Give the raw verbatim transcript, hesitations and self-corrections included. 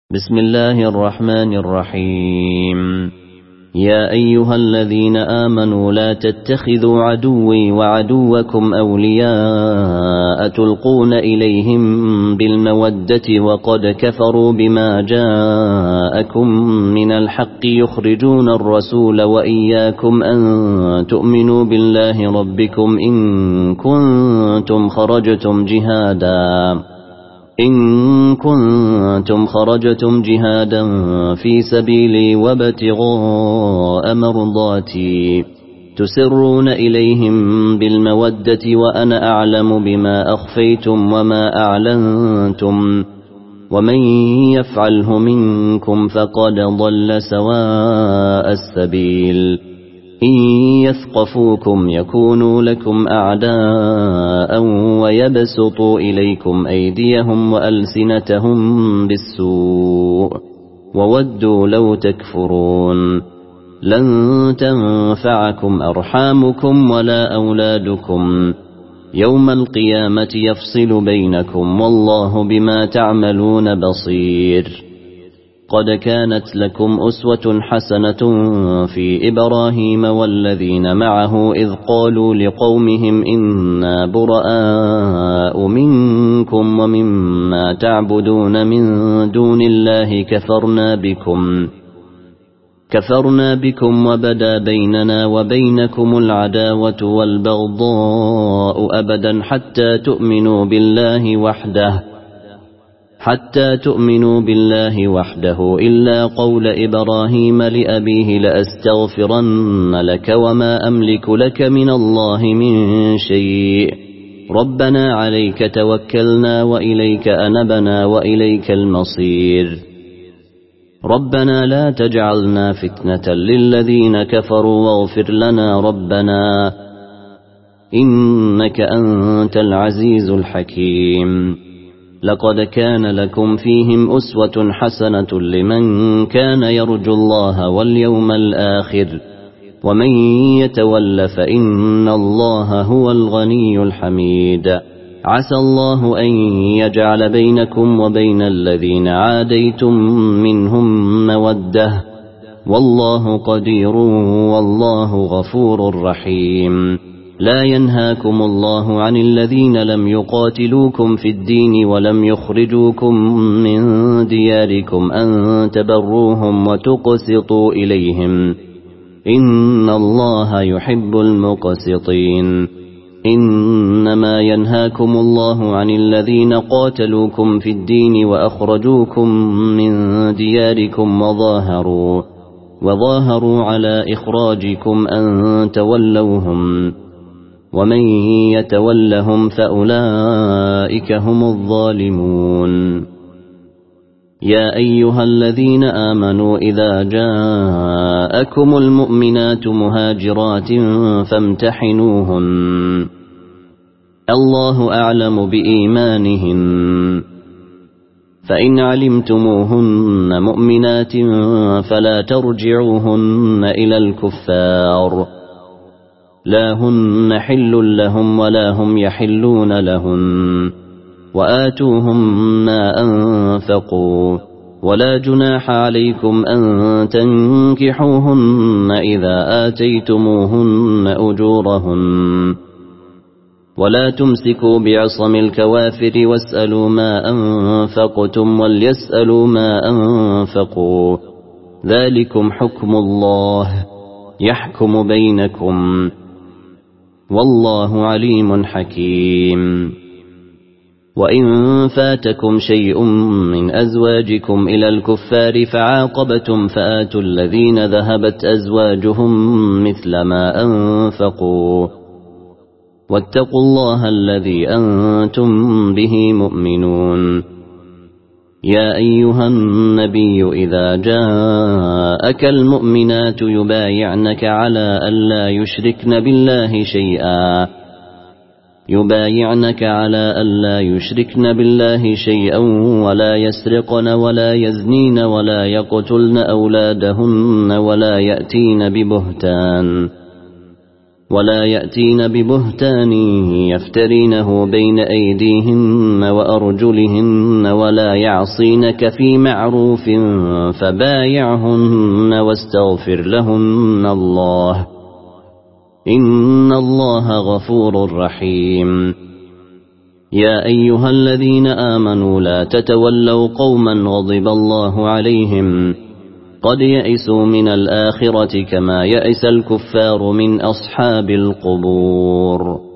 بسم الله الرحمن الرحيم. يا أيها الذين آمنوا لا تتخذوا عدوي وعدوكم أولياء تلقون إليهم بالمودة وقد كفروا بما جاءكم من الحق يخرجون الرسول وإياكم أن تؤمنوا بالله ربكم إن كنتم خرجتم جهادا إن كنتم خرجتم جهادا في سبيلي وابتغاء مرضاتي تسرون إليهم بالمودة وأنا أعلم بما أخفيتم وما أعلنتم ومن يفعله منكم فقد ضل سواء السبيل إن يثقفوكم يكونوا لكم أعداء ويبسطوا إليكم أيديهم وألسنتهم بالسوء وودوا لو تكفرون لن تنفعكم أرحامكم ولا أولادكم يوم القيامة يفصل بينكم والله بما تعملون بصير. قد كانت لكم أسوة حسنة في إبراهيم والذين معه إذ قالوا لقومهم إنا براء منكم ومما تعبدون من دون الله كفرنا بكم كفرنا بكم وبدا بيننا وبينكم العداوة والبغضاء أبدا حتى تؤمنوا بالله وحده حتى تؤمنوا بالله وحده إلا قول إبراهيم لأبيه لأستغفرن لك وما أملك لك من الله من شيء ربنا عليك توكلنا وإليك أنبنا وإليك المصير ربنا لا تجعلنا فتنة للذين كفروا واغفر لنا ربنا إنك أنت العزيز الحكيم. لقد كان لكم فيهم أسوة حسنة لمن كان يرجو الله واليوم الآخر ومن يتول فإن الله هو الغني الحميد. عسى الله أن يجعل بينكم وبين الذين عاديتم منهم مودة والله قدير والله غفور رحيم. لا ينهاكم الله عن الذين لم يقاتلوكم في الدين ولم يخرجوكم من دياركم أن تبروهم وتقسطوا إليهم إن الله يحب المقسطين. إنما ينهاكم الله عن الذين قاتلوكم في الدين وأخرجوكم من دياركم وظاهروا وظاهروا على إخراجكم أن تولوهم ومن يتولهم فأولئك هم الظالمون. يا أيها الذين آمنوا إذا جاءكم المؤمنات مهاجرات فامتحنوهن الله أعلم بإيمانهن فإن علمتموهن مؤمنات فلا ترجعوهن إلى الكفار لا هن حل لهم ولا هم يحلون لهن وآتوهم ما أنفقوا ولا جناح عليكم أن تنكحوهن إذا آتيتموهن أجورهن ولا تمسكوا بعصم الكوافر واسألوا ما أنفقتم وليسألوا ما أنفقوا ذلكم حكم الله يحكم بينكم والله عليم حكيم. وإن فاتكم شيء من أزواجكم إلى الكفار فعاقبتم فآتوا الذين ذهبت أزواجهم مثل ما أنفقوا واتقوا الله الذي أنتم به مؤمنون. يا أيها النبي إذا جاءك المؤمنات يبايعنك على ألا يشركن بالله شيئا يبايعنك على ألا يشركن بالله شيئا ولا يسرقن ولا يزنين ولا يقتلن أولادهن ولا يأتين ببهتان ولا يأتين ببهتان يفترينه بين أيديهن وأرجلهن ولا يعصينك في معروف فبايعهن واستغفر لهن الله إن الله غفور رحيم. يا أيها الذين آمنوا لا تتولوا قوما غضب الله عليهم قد يئسوا من الآخرة كما يئس الكفار من أصحاب القبور.